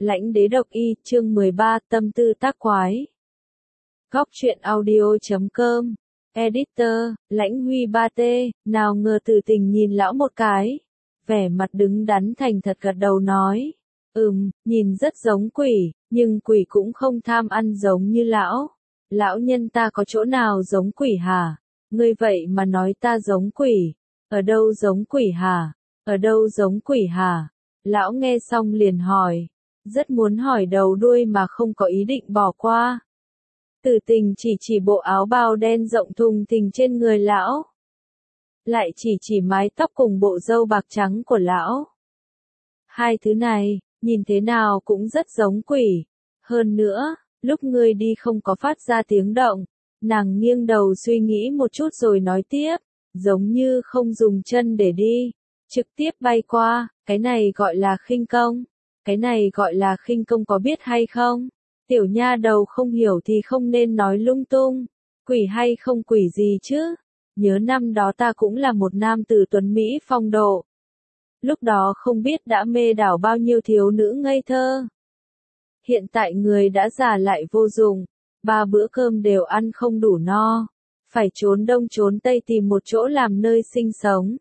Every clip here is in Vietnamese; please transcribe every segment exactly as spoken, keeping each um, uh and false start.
Lãnh đế độc y, chương mười ba, tâm tư tác quái. Góc truyện audio chấm com. Editor, Lãnh Huy ba T, nào ngờ Tử Tình nhìn lão một cái. Vẻ mặt đứng đắn thành thật gật đầu nói. Ừm, nhìn rất giống quỷ, nhưng quỷ cũng không tham ăn giống như lão. Lão nhân ta có chỗ nào giống quỷ hả? Ngươi vậy mà nói ta giống quỷ. Ở đâu giống quỷ hả? Ở đâu giống quỷ hả? Lão nghe xong liền hỏi. Rất muốn hỏi đầu đuôi mà không có ý định bỏ qua. Tử Tình chỉ chỉ bộ áo bào đen rộng thùng thình trên người lão. Lại chỉ chỉ mái tóc cùng bộ râu bạc trắng của lão. Hai thứ này, nhìn thế nào cũng rất giống quỷ. Hơn nữa, lúc ngươi đi không có phát ra tiếng động. Nàng nghiêng đầu suy nghĩ một chút rồi nói tiếp. Giống như không dùng chân để đi. Trực tiếp bay qua, cái này gọi là khinh công. Cái này gọi là khinh công có biết hay không? Tiểu nha đầu không hiểu thì không nên nói lung tung. Quỷ hay không quỷ gì chứ? Nhớ năm đó ta cũng là một nam tử tuấn Mỹ phong độ. Lúc đó không biết đã mê đảo bao nhiêu thiếu nữ ngây thơ. Hiện tại người đã già lại vô dụng. Ba bữa cơm đều ăn không đủ no. Phải trốn đông trốn tây tìm một chỗ làm nơi sinh sống.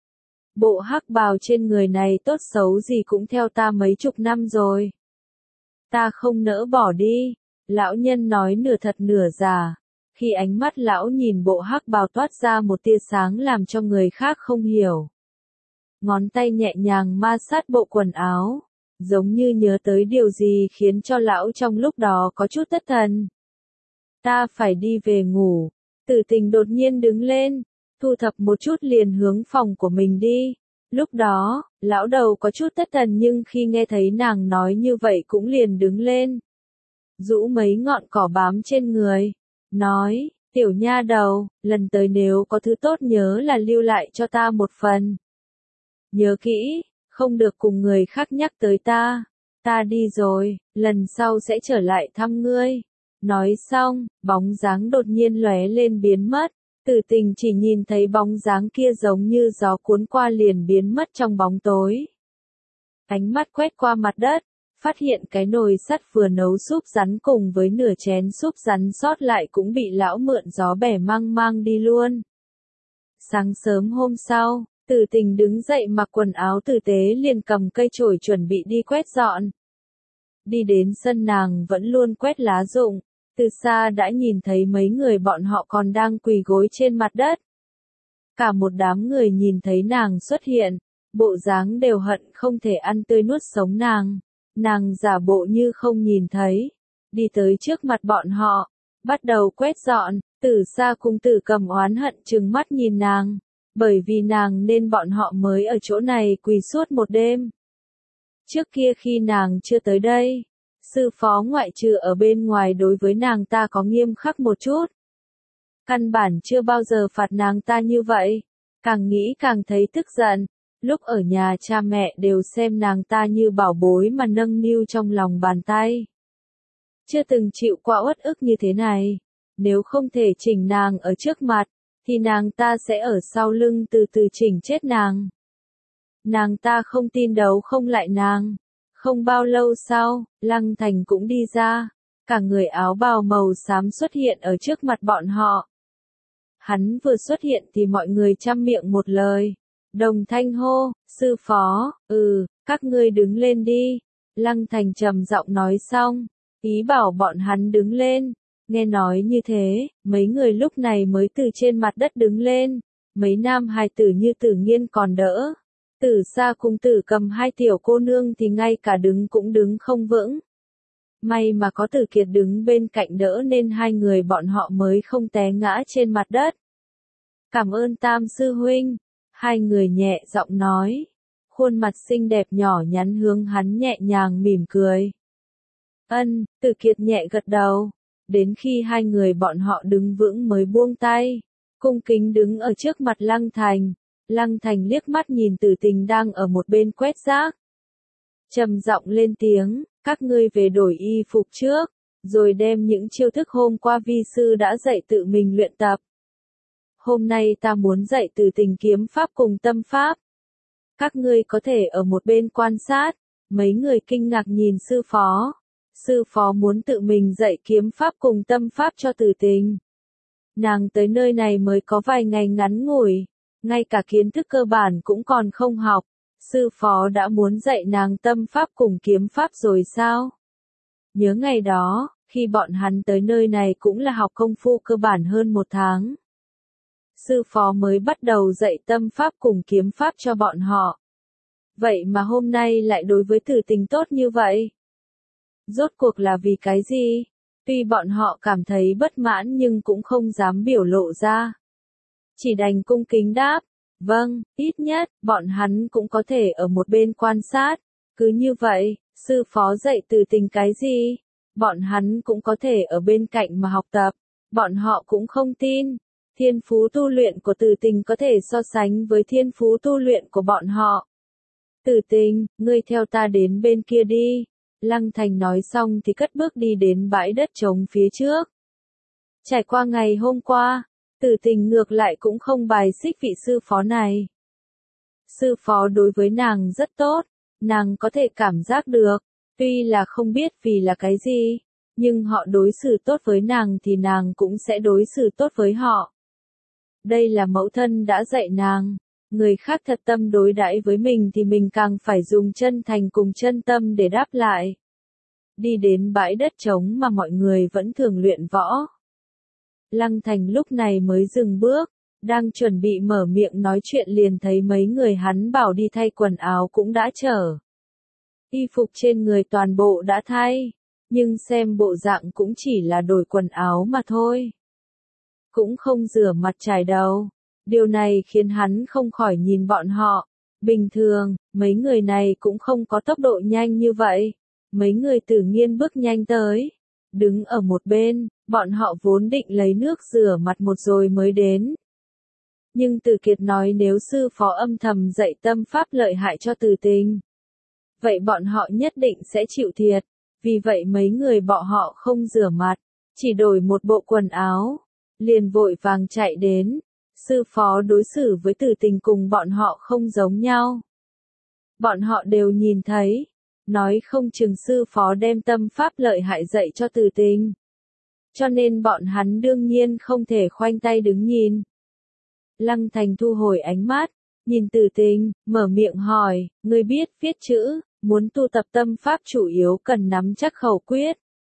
Bộ hắc bào trên người này tốt xấu gì cũng theo ta mấy chục năm rồi. Ta không nỡ bỏ đi. Lão nhân nói nửa thật nửa giả. Khi ánh mắt lão nhìn bộ hắc bào toát ra một tia sáng làm cho người khác không hiểu. Ngón tay nhẹ nhàng ma sát bộ quần áo. Giống như nhớ tới điều gì khiến cho lão trong lúc đó có chút thất thần. Ta phải đi về ngủ. Tử Tình đột nhiên đứng lên. Thu thập một chút liền hướng phòng của mình đi. Lúc đó, lão đầu có chút thất thần nhưng khi nghe thấy nàng nói như vậy cũng liền đứng lên. Rũ mấy ngọn cỏ bám trên người. Nói, tiểu nha đầu, lần tới nếu có thứ tốt nhớ là lưu lại cho ta một phần. Nhớ kỹ, không được cùng người khác nhắc tới ta. Ta đi rồi, lần sau sẽ trở lại thăm ngươi. Nói xong, bóng dáng đột nhiên lóe lên biến mất. Tử Tình chỉ nhìn thấy bóng dáng kia giống như gió cuốn qua liền biến mất trong bóng tối. Ánh mắt quét qua mặt đất, phát hiện cái nồi sắt vừa nấu súp rắn cùng với nửa chén súp rắn sót lại cũng bị lão mượn gió bẻ mang mang đi luôn. Sáng sớm hôm sau, Tử Tình đứng dậy mặc quần áo tử tế liền cầm cây chổi chuẩn bị đi quét dọn. Đi đến sân nàng vẫn luôn quét lá rụng. Từ xa đã nhìn thấy mấy người bọn họ còn đang quỳ gối trên mặt đất. Cả một đám người nhìn thấy nàng xuất hiện, bộ dáng đều hận không thể ăn tươi nuốt sống nàng. Nàng giả bộ như không nhìn thấy, đi tới trước mặt bọn họ, bắt đầu quét dọn. Từ xa cung tử cầm oán hận trừng mắt nhìn nàng, bởi vì nàng nên bọn họ mới ở chỗ này quỳ suốt một đêm. Trước kia khi nàng chưa tới đây, sư phó ngoại trừ ở bên ngoài đối với nàng ta có nghiêm khắc một chút. Căn bản chưa bao giờ phạt nàng ta như vậy. Càng nghĩ càng thấy tức giận. Lúc ở nhà cha mẹ đều xem nàng ta như bảo bối mà nâng niu trong lòng bàn tay. Chưa từng chịu qua uất ức như thế này. Nếu không thể chỉnh nàng ở trước mặt, thì nàng ta sẽ ở sau lưng từ từ chỉnh chết nàng. Nàng ta không tin đấu không lại nàng. Không bao lâu sau, Lăng Thành cũng đi ra, cả người áo bào màu xám xuất hiện ở trước mặt bọn họ. Hắn vừa xuất hiện thì mọi người chăm miệng một lời. Đồng thanh hô, sư phó, ừ, các ngươi đứng lên đi. Lăng Thành trầm giọng nói xong, ý bảo bọn hắn đứng lên. Nghe nói như thế, mấy người lúc này mới từ trên mặt đất đứng lên. Mấy nam hài tử như Tử Nghiên còn đỡ. Tử xa cung tử cầm hai tiểu cô nương thì ngay cả đứng cũng đứng không vững. May mà có Tử Kiệt đứng bên cạnh đỡ nên hai người bọn họ mới không té ngã trên mặt đất. Cảm ơn Tam sư huynh. Hai người nhẹ giọng nói. Khuôn mặt xinh đẹp nhỏ nhắn hướng hắn nhẹ nhàng mỉm cười. Ân, Tử Kiệt nhẹ gật đầu. Đến khi hai người bọn họ đứng vững mới buông tay. Cung kính đứng ở trước mặt Lăng Thành. Lăng Thành liếc mắt nhìn Tử Tình đang ở một bên quét rác. Trầm giọng lên tiếng, các ngươi về đổi y phục trước, rồi đem những chiêu thức hôm qua vi sư đã dạy tự mình luyện tập. Hôm nay ta muốn dạy Tử Tình kiếm pháp cùng tâm pháp. Các ngươi có thể ở một bên quan sát, Mấy người kinh ngạc nhìn sư phó. Sư phó muốn tự mình dạy kiếm pháp cùng tâm pháp cho Tử Tình. Nàng tới nơi này mới có vài ngày ngắn ngủi, ngay cả kiến thức cơ bản cũng còn không học. Sư phó đã muốn dạy nàng tâm pháp cùng kiếm pháp rồi sao? Nhớ ngày đó, khi bọn hắn tới nơi này cũng là học công phu cơ bản hơn một tháng. Sư phó mới bắt đầu dạy tâm pháp cùng kiếm pháp cho bọn họ. Vậy mà hôm nay lại đối với Tử Tình tốt như vậy. Rốt cuộc là vì cái gì? Tuy bọn họ cảm thấy bất mãn nhưng cũng không dám biểu lộ ra. Chỉ đành cung kính đáp. Vâng, ít nhất, bọn hắn cũng có thể ở một bên quan sát. Cứ như vậy, sư phó dạy Tử Tình cái gì? Bọn hắn cũng có thể ở bên cạnh mà học tập. Bọn họ cũng không tin. Thiên phú tu luyện của Tử Tình có thể so sánh với thiên phú tu luyện của bọn họ. Tử Tình, ngươi theo ta đến bên kia đi. Lăng Thành nói xong thì cất bước đi đến bãi đất trống phía trước. Trải qua ngày hôm qua, Tử Tình ngược lại cũng không bài xích vị sư phó này. Sư phó đối với nàng rất tốt, nàng có thể cảm giác được, tuy là không biết vì là cái gì, nhưng họ đối xử tốt với nàng thì nàng cũng sẽ đối xử tốt với họ. Đây là mẫu thân đã dạy nàng, người khác thật tâm đối đãi với mình thì mình càng phải dùng chân thành cùng chân tâm để đáp lại. Đi đến bãi đất trống mà mọi người vẫn thường luyện võ. Lăng Thành lúc này mới dừng bước, đang chuẩn bị mở miệng nói chuyện liền thấy mấy người hắn bảo đi thay quần áo cũng đã chở. Y phục trên người toàn bộ đã thay, nhưng xem bộ dạng cũng chỉ là đổi quần áo mà thôi. Cũng không rửa mặt chải đầu. Điều này khiến hắn không khỏi nhìn bọn họ. Bình thường, mấy người này cũng không có tốc độ nhanh như vậy. Mấy người Tử Nghiên bước nhanh tới. Đứng ở một bên, bọn họ vốn định lấy nước rửa mặt một rồi mới đến. Nhưng Tử Kiệt nói nếu sư phó âm thầm dạy tâm pháp lợi hại cho Tử Tình, vậy bọn họ nhất định sẽ chịu thiệt. Vì vậy mấy người bọn họ không rửa mặt, chỉ đổi một bộ quần áo, liền vội vàng chạy đến. Sư phó đối xử với Tử Tình cùng bọn họ không giống nhau. Bọn họ đều nhìn thấy, nói không chừng sư phó đem tâm pháp lợi hại dạy cho Tử Tình. Cho nên bọn hắn đương nhiên không thể khoanh tay đứng nhìn. Lăng Thành thu hồi ánh mắt, nhìn Tử Tình, mở miệng hỏi, ngươi biết viết chữ, muốn tu tập tâm pháp chủ yếu cần nắm chắc khẩu quyết.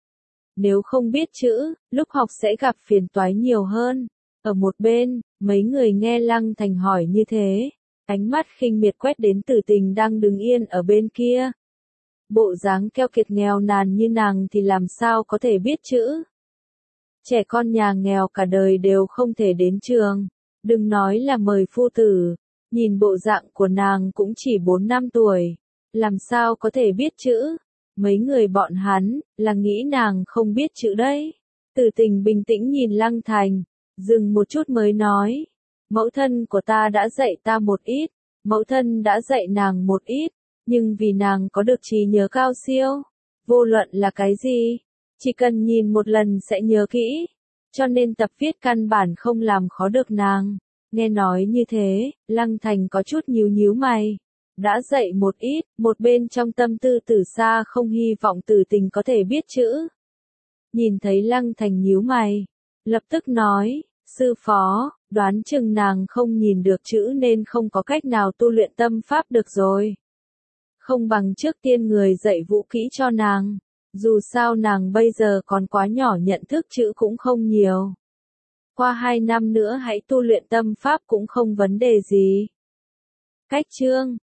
Nếu không biết chữ, lúc học sẽ gặp phiền toái nhiều hơn. Ở một bên, mấy người nghe Lăng Thành hỏi như thế, ánh mắt khinh miệt quét đến Tử Tình đang đứng yên ở bên kia. Bộ dáng keo kiệt nghèo nàn như nàng thì làm sao có thể biết chữ. Trẻ con nhà nghèo cả đời đều không thể đến trường, đừng nói là mời phu tử, nhìn bộ dạng của nàng cũng chỉ bốn năm tuổi, làm sao có thể biết chữ. Mấy người bọn hắn, là nghĩ nàng không biết chữ đấy. Tử Tình bình tĩnh nhìn Lăng Thành, dừng một chút mới nói, mẫu thân của ta đã dạy ta một ít, mẫu thân đã dạy nàng một ít, nhưng vì nàng có được trí nhớ cao siêu, vô luận là cái gì, chỉ cần nhìn một lần sẽ nhớ kỹ, cho nên tập viết căn bản không làm khó được nàng. Nghe nói như thế, Lăng Thành có chút nhíu nhíu mày. Đã dạy một ít, một bên trong tâm tư Tử Sa không hy vọng Tử Tình có thể biết chữ. Nhìn thấy Lăng Thành nhíu mày, lập tức nói, sư phó, đoán chừng nàng không nhìn được chữ nên không có cách nào tu luyện tâm pháp được rồi. Không bằng trước tiên người dạy vũ kỹ cho nàng, dù sao nàng bây giờ còn quá nhỏ nhận thức chữ cũng không nhiều. Qua hai năm nữa hãy tu luyện tâm pháp cũng không vấn đề gì. Cách chương